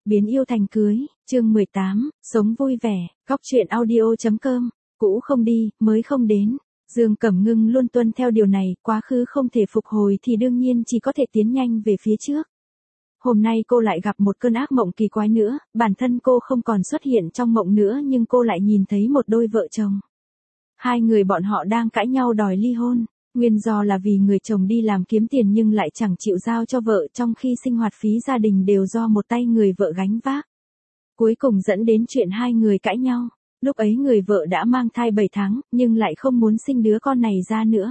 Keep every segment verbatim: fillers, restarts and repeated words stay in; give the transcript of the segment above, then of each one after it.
Biến yêu thành cưới, chương mười tám, sống vui vẻ, góc truyện audio.com, cũ không đi, mới không đến. Dương Cẩm Ngưng luôn tuân theo điều này, quá khứ không thể phục hồi thì đương nhiên chỉ có thể tiến nhanh về phía trước. Hôm nay cô lại gặp một cơn ác mộng kỳ quái nữa, bản thân cô không còn xuất hiện trong mộng nữa nhưng cô lại nhìn thấy một đôi vợ chồng. Hai người bọn họ đang cãi nhau đòi ly hôn. Nguyên do là vì người chồng đi làm kiếm tiền nhưng lại chẳng chịu giao cho vợ, trong khi sinh hoạt phí gia đình đều do một tay người vợ gánh vác. Cuối cùng dẫn đến chuyện hai người cãi nhau. Lúc ấy người vợ đã mang thai bảy tháng, nhưng lại không muốn sinh đứa con này ra nữa.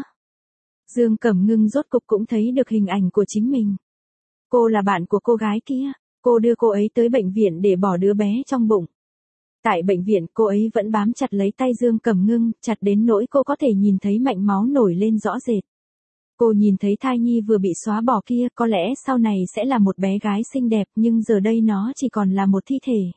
Dương Cẩm Ngưng rốt cục cũng thấy được hình ảnh của chính mình. Cô là bạn của cô gái kia, cô đưa cô ấy tới bệnh viện để bỏ đứa bé trong bụng. Tại bệnh viện, cô ấy vẫn bám chặt lấy tay Dương Cẩm Ngưng, chặt đến nỗi cô có thể nhìn thấy mạch máu nổi lên rõ rệt. Cô nhìn thấy thai nhi vừa bị xóa bỏ kia, có lẽ sau này sẽ là một bé gái xinh đẹp, nhưng giờ đây nó chỉ còn là một thi thể.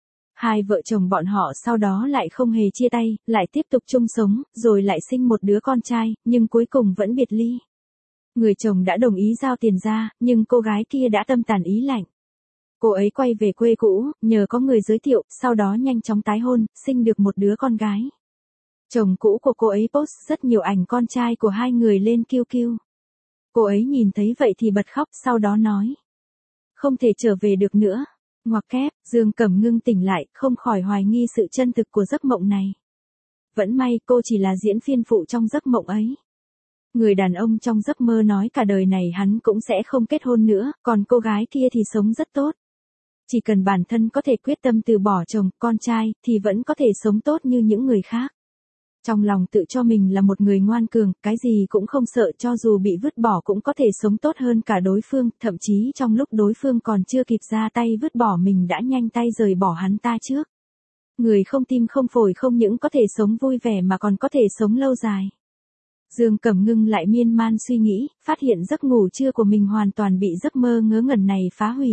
Hai vợ chồng bọn họ sau đó lại không hề chia tay, lại tiếp tục chung sống, rồi lại sinh một đứa con trai, nhưng cuối cùng vẫn biệt ly. Người chồng đã đồng ý giao tiền ra, nhưng cô gái kia đã tâm tàn ý lạnh. Cô ấy quay về quê cũ, nhờ có người giới thiệu, sau đó nhanh chóng tái hôn, sinh được một đứa con gái. Chồng cũ của cô ấy post rất nhiều ảnh con trai của hai người lên Q Q. Cô ấy nhìn thấy vậy thì bật khóc, sau đó nói: không thể trở về được nữa. Ngoặc kép, Dương Cẩm Ngưng tỉnh lại, không khỏi hoài nghi sự chân thực của giấc mộng này. Vẫn may cô chỉ là diễn viên phụ trong giấc mộng ấy. Người đàn ông trong giấc mơ nói cả đời này hắn cũng sẽ không kết hôn nữa, còn cô gái kia thì sống rất tốt. Chỉ cần bản thân có thể quyết tâm từ bỏ chồng, con trai, thì vẫn có thể sống tốt như những người khác. Trong lòng tự cho mình là một người ngoan cường, cái gì cũng không sợ, cho dù bị vứt bỏ cũng có thể sống tốt hơn cả đối phương, thậm chí trong lúc đối phương còn chưa kịp ra tay vứt bỏ mình đã nhanh tay rời bỏ hắn ta trước. Người không tim không phổi không những có thể sống vui vẻ mà còn có thể sống lâu dài. Dương Cẩm Ngưng lại miên man suy nghĩ, phát hiện giấc ngủ trưa của mình hoàn toàn bị giấc mơ ngớ ngẩn này phá hủy.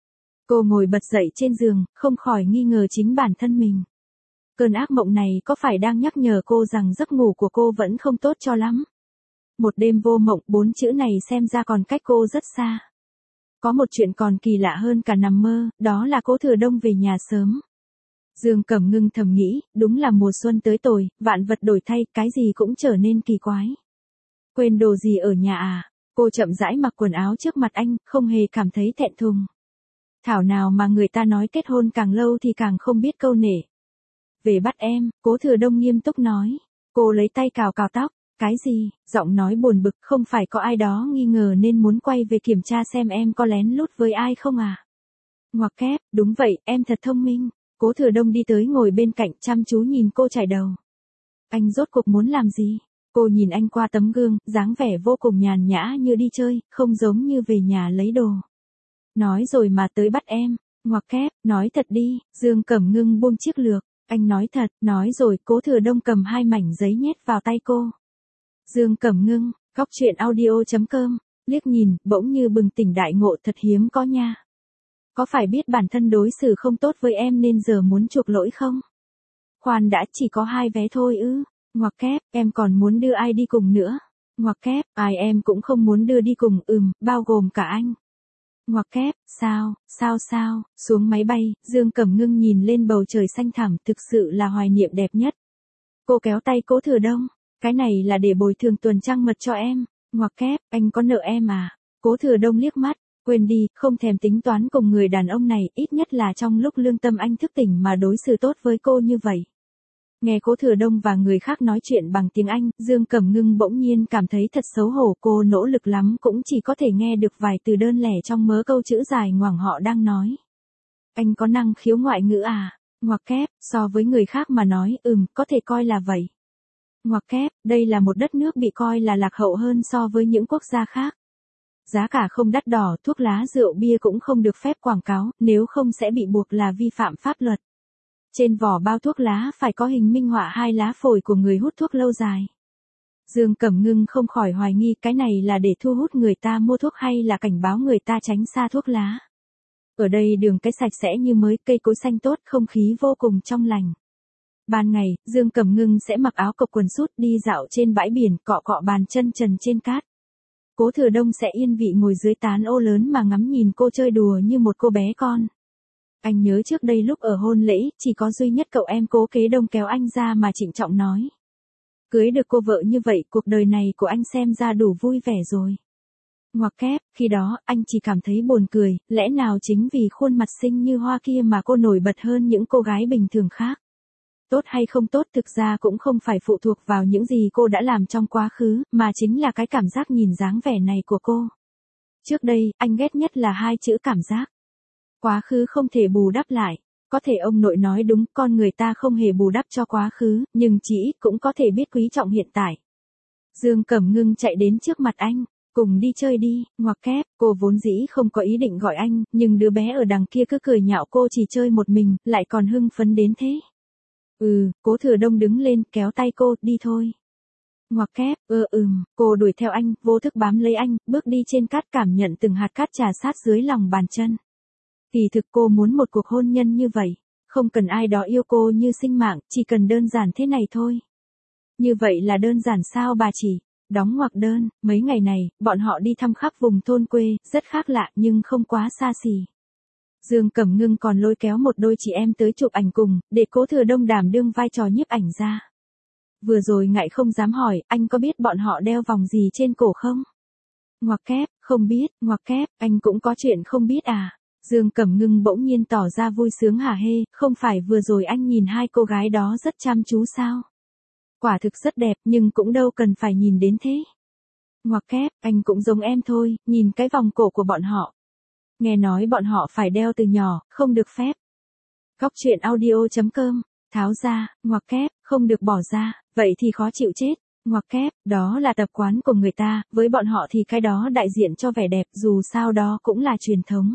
Cô ngồi bật dậy trên giường, không khỏi nghi ngờ chính bản thân mình. Cơn ác mộng này có phải đang nhắc nhở cô rằng giấc ngủ của cô vẫn không tốt cho lắm? Một đêm vô mộng, bốn chữ này xem ra còn cách cô rất xa. Có một chuyện còn kỳ lạ hơn cả nằm mơ, đó là Cố Thừa Đông về nhà sớm. Dương Cẩm Ngưng thầm nghĩ, đúng là mùa xuân tới tồi, vạn vật đổi thay, cái gì cũng trở nên kỳ quái. Quên đồ gì ở nhà à? Cô chậm rãi mặc quần áo trước mặt anh, không hề cảm thấy thẹn thùng. Thảo nào mà người ta nói kết hôn càng lâu thì càng không biết câu nể. Về bắt em, Cố Thừa Đông nghiêm túc nói. Cô lấy tay cào cào tóc. Cái gì? Giọng nói buồn bực, không phải có ai đó nghi ngờ nên muốn quay về kiểm tra xem em có lén lút với ai không à? Ngoặc kép, đúng vậy, em thật thông minh. Cố Thừa Đông đi tới ngồi bên cạnh chăm chú nhìn cô chải đầu. Anh rốt cuộc muốn làm gì? Cô nhìn anh qua tấm gương, dáng vẻ vô cùng nhàn nhã như đi chơi, không giống như về nhà lấy đồ. Nói rồi mà tới bắt em. Ngoặc kép, nói thật đi. Dương Cẩm Ngưng buông chiếc lược. Anh nói thật, nói rồi. Cố Thừa Đông cầm hai mảnh giấy nhét vào tay cô. Dương Cẩm Ngưng, góc truyện audio.com, liếc nhìn, bỗng như bừng tỉnh đại ngộ, thật hiếm có nha. Có phải biết bản thân đối xử không tốt với em nên giờ muốn chuộc lỗi không? Khoan đã, chỉ có hai vé thôi ư? Ngoặc kép, em còn muốn đưa ai đi cùng nữa? Ngoặc kép, ai em cũng không muốn đưa đi cùng, ừm, bao gồm cả anh. Ngoặc kép, sao, sao sao, xuống máy bay, Dương Cẩm Ngưng nhìn lên bầu trời xanh thẳm, thực sự là hoài niệm đẹp nhất. Cô kéo tay Cố Thừa Đông, cái này là để bồi thường tuần trăng mật cho em. Ngoặc kép, anh có nợ em à? Cố Thừa Đông liếc mắt, quên đi, không thèm tính toán cùng người đàn ông này, ít nhất là trong lúc lương tâm anh thức tỉnh mà đối xử tốt với cô như vậy. Nghe Cố Thừa Đông và người khác nói chuyện bằng tiếng Anh, Dương Cẩm Ngưng bỗng nhiên cảm thấy thật xấu hổ, cô nỗ lực lắm cũng chỉ có thể nghe được vài từ đơn lẻ trong mớ câu chữ dài ngoằng họ đang nói. Anh có năng khiếu ngoại ngữ à? Ngoặc kép, so với người khác mà nói, ừm, có thể coi là vậy. Ngoặc kép, đây là một đất nước bị coi là lạc hậu hơn so với những quốc gia khác. Giá cả không đắt đỏ, thuốc lá rượu bia cũng không được phép quảng cáo, nếu không sẽ bị buộc là vi phạm pháp luật. Trên vỏ bao thuốc lá phải có hình minh họa hai lá phổi của người hút thuốc lâu dài. Dương Cẩm Ngưng không khỏi hoài nghi cái này là để thu hút người ta mua thuốc hay là cảnh báo người ta tránh xa thuốc lá. Ở đây đường cái sạch sẽ như mới, cây cối xanh tốt, không khí vô cùng trong lành. Ban ngày, Dương Cẩm Ngưng sẽ mặc áo cộc quần sút đi dạo trên bãi biển, cọ cọ bàn chân trần trên cát. Cố Thừa Đông sẽ yên vị ngồi dưới tán ô lớn mà ngắm nhìn cô chơi đùa như một cô bé con. Anh nhớ trước đây lúc ở hôn lễ, chỉ có duy nhất cậu em Cố Kế Đông kéo anh ra mà trịnh trọng nói. Cưới được cô vợ như vậy, cuộc đời này của anh xem ra đủ vui vẻ rồi. Ngoặc kép, khi đó, anh chỉ cảm thấy buồn cười, lẽ nào chính vì khuôn mặt xinh như hoa kia mà cô nổi bật hơn những cô gái bình thường khác. Tốt hay không tốt thực ra cũng không phải phụ thuộc vào những gì cô đã làm trong quá khứ, mà chính là cái cảm giác nhìn dáng vẻ này của cô. Trước đây, anh ghét nhất là hai chữ cảm giác. Quá khứ không thể bù đắp lại. Có thể ông nội nói đúng, con người ta không hề bù đắp cho quá khứ, nhưng chỉ ít cũng có thể biết quý trọng hiện tại. Dương Cẩm Ngưng chạy đến trước mặt anh, cùng đi chơi đi, ngoặc kép, cô vốn dĩ không có ý định gọi anh, nhưng đứa bé ở đằng kia cứ cười nhạo cô chỉ chơi một mình, lại còn hưng phấn đến thế. Ừ, Cố Thừa Đông đứng lên, kéo tay cô, đi thôi. Ngoặc kép, ơ ừm, cô đuổi theo anh, vô thức bám lấy anh, bước đi trên cát cảm nhận từng hạt cát trà sát dưới lòng bàn chân. Kỳ thực cô muốn một cuộc hôn nhân như vậy, không cần ai đó yêu cô như sinh mạng, chỉ cần đơn giản thế này thôi. Như vậy là đơn giản sao bà chỉ? Đóng ngoặc đơn, mấy ngày này, bọn họ đi thăm khắp vùng thôn quê, rất khác lạ nhưng không quá xa xỉ. Dương Cẩm Ngưng còn lôi kéo một đôi chị em tới chụp ảnh cùng, để Cố Thừa Đông đảm đương vai trò nhiếp ảnh ra. Vừa rồi ngại không dám hỏi, anh có biết bọn họ đeo vòng gì trên cổ không? Ngoặc kép, không biết, ngoặc kép, anh cũng có chuyện không biết à? Dương Cẩm Ngưng bỗng nhiên tỏ ra vui sướng hả hê, không phải vừa rồi anh nhìn hai cô gái đó rất chăm chú sao? Quả thực rất đẹp, nhưng cũng đâu cần phải nhìn đến thế. Ngoặc kép, anh cũng giống em thôi, nhìn cái vòng cổ của bọn họ. Nghe nói bọn họ phải đeo từ nhỏ, không được phép. Góc truyện audio chấm com, tháo ra, ngoặc kép, không được bỏ ra, vậy thì khó chịu chết. Ngoặc kép, đó là tập quán của người ta, với bọn họ thì cái đó đại diện cho vẻ đẹp, dù sao đó cũng là truyền thống.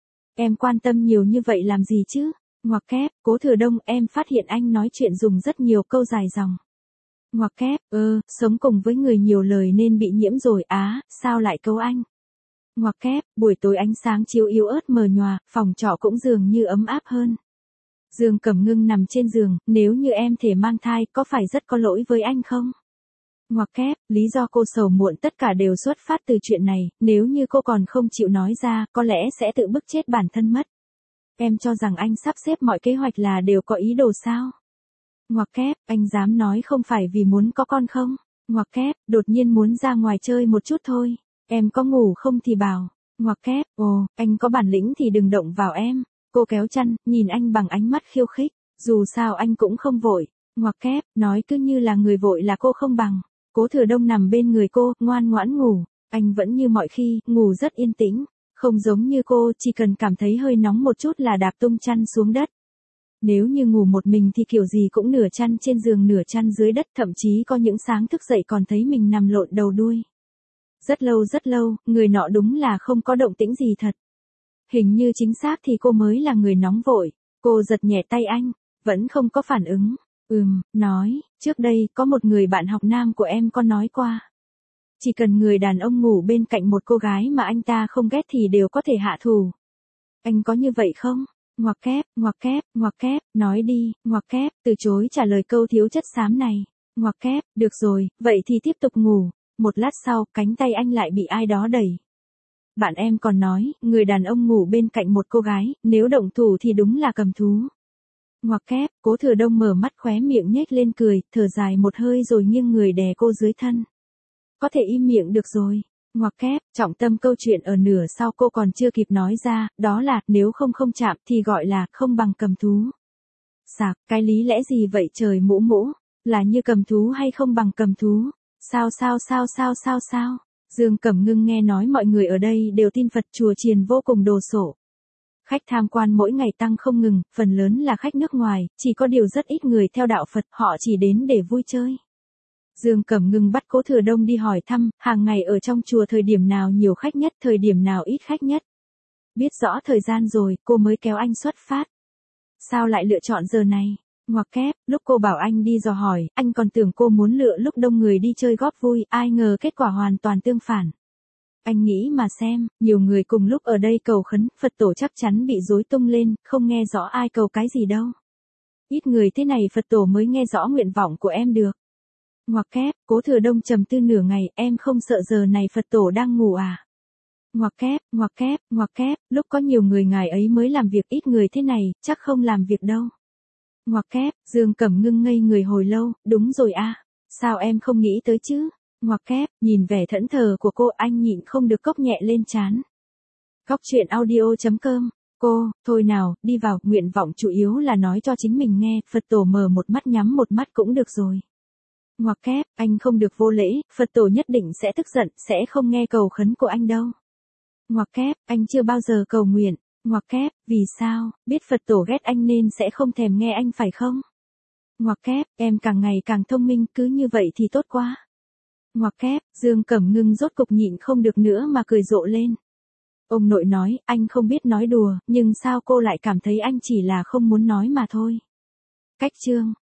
Em quan tâm nhiều như vậy làm gì chứ? Ngoặc kép, Cố Thừa Đông, em phát hiện anh nói chuyện dùng rất nhiều câu dài dòng. Ngoặc kép, ơ, sống cùng với người nhiều lời nên bị nhiễm rồi á, sao lại câu anh? Ngoặc kép, buổi tối ánh sáng chiếu yếu ớt mờ nhòa, phòng trọ cũng dường như ấm áp hơn. Dương Cẩm Ngưng nằm trên giường, nếu như em thể mang thai, có phải rất có lỗi với anh không? Ngoặc kép, lý do cô sầu muộn tất cả đều xuất phát từ chuyện này, nếu như cô còn không chịu nói ra, có lẽ sẽ tự bức chết bản thân mất. Em cho rằng anh sắp xếp mọi kế hoạch là đều có ý đồ sao? Ngoặc kép, anh dám nói không phải vì muốn có con không? Ngoặc kép, đột nhiên muốn ra ngoài chơi một chút thôi. Em có ngủ không thì bảo. Ngoặc kép, ồ, anh có bản lĩnh thì đừng động vào em. Cô kéo chăn, nhìn anh bằng ánh mắt khiêu khích. Dù sao anh cũng không vội. Ngoặc kép, nói cứ như là người vội là cô không bằng. Cố Thừa Đông nằm bên người cô, ngoan ngoãn ngủ. Anh vẫn như mọi khi, ngủ rất yên tĩnh. Không giống như cô, chỉ cần cảm thấy hơi nóng một chút là đạp tung chăn xuống đất. Nếu như ngủ một mình thì kiểu gì cũng nửa chăn trên giường nửa chăn dưới đất, thậm chí có những sáng thức dậy còn thấy mình nằm lộn đầu đuôi. Rất lâu rất lâu, người nọ đúng là không có động tĩnh gì thật. Hình như chính xác thì cô mới là người nóng vội. Cô giật nhẹ tay anh, vẫn không có phản ứng. Ừm, nói, trước đây có một người bạn học nam của em có nói qua. Chỉ cần người đàn ông ngủ bên cạnh một cô gái mà anh ta không ghét thì đều có thể hạ thủ. Anh có như vậy không? Ngoặc kép, ngoặc kép, ngoặc kép, nói đi, ngoặc kép, từ chối trả lời câu thiếu chất xám này. Ngoặc kép, được rồi, vậy thì tiếp tục ngủ. Một lát sau, cánh tay anh lại bị ai đó đẩy. Bạn em còn nói, người đàn ông ngủ bên cạnh một cô gái, nếu động thủ thì đúng là cầm thú. Ngoặc kép, Cố Thừa Đông mở mắt khóe miệng nhếch lên cười, thở dài một hơi rồi nghiêng người đè cô dưới thân. Có thể im miệng được rồi. Ngoặc kép, trọng tâm câu chuyện ở nửa sau cô còn chưa kịp nói ra, đó là, nếu không không chạm thì gọi là, không bằng cầm thú. Sạc, cái lý lẽ gì vậy trời mũ mũ, là như cầm thú hay không bằng cầm thú? Sao sao sao sao sao sao? Dương Cẩm Ngưng nghe nói mọi người ở đây đều tin Phật, chùa chiền vô cùng đồ sộ. Khách tham quan mỗi ngày tăng không ngừng, phần lớn là khách nước ngoài, chỉ có điều rất ít người theo đạo Phật, họ chỉ đến để vui chơi. Dương Cẩm Ngưng bắt Cố Thừa Đông đi hỏi thăm, hàng ngày ở trong chùa thời điểm nào nhiều khách nhất, thời điểm nào ít khách nhất. Biết rõ thời gian rồi, cô mới kéo anh xuất phát. Sao lại lựa chọn giờ này? Ngoặc kép, lúc cô bảo anh đi dò hỏi, anh còn tưởng cô muốn lựa lúc đông người đi chơi góp vui, ai ngờ kết quả hoàn toàn tương phản. Anh nghĩ mà xem, nhiều người cùng lúc ở đây cầu khấn, Phật tổ chắc chắn bị rối tung lên, không nghe rõ ai cầu cái gì đâu. Ít người thế này Phật tổ mới nghe rõ nguyện vọng của em được. Ngoặc kép, Cố Thừa Đông trầm tư nửa ngày, em không sợ giờ này Phật tổ đang ngủ à? Ngoặc kép, ngoặc kép, ngoặc kép, lúc có nhiều người ngài ấy mới làm việc, ít người thế này, chắc không làm việc đâu. Ngoặc kép, Dương Cẩm Ngưng ngây người hồi lâu, đúng rồi a, sao em không nghĩ tới chứ? Ngoặc kép, nhìn vẻ thẫn thờ của cô, anh nhịn không được cốc nhẹ lên trán. Góc truyện audio chấm com, cô, thôi nào, đi vào, nguyện vọng chủ yếu là nói cho chính mình nghe, Phật tổ mở một mắt nhắm một mắt cũng được rồi. Ngoặc kép, anh không được vô lễ, Phật tổ nhất định sẽ tức giận, sẽ không nghe cầu khấn của anh đâu. Ngoặc kép, anh chưa bao giờ cầu nguyện. Ngoặc kép, vì sao, biết Phật tổ ghét anh nên sẽ không thèm nghe anh phải không? Ngoặc kép, em càng ngày càng thông minh, cứ như vậy thì tốt quá. Ngoặc kép, Dương Cẩm Ngưng rốt cục nhịn không được nữa mà cười rộ lên. Ông nội nói, anh không biết nói đùa, nhưng sao cô lại cảm thấy anh chỉ là không muốn nói mà thôi. Cách chương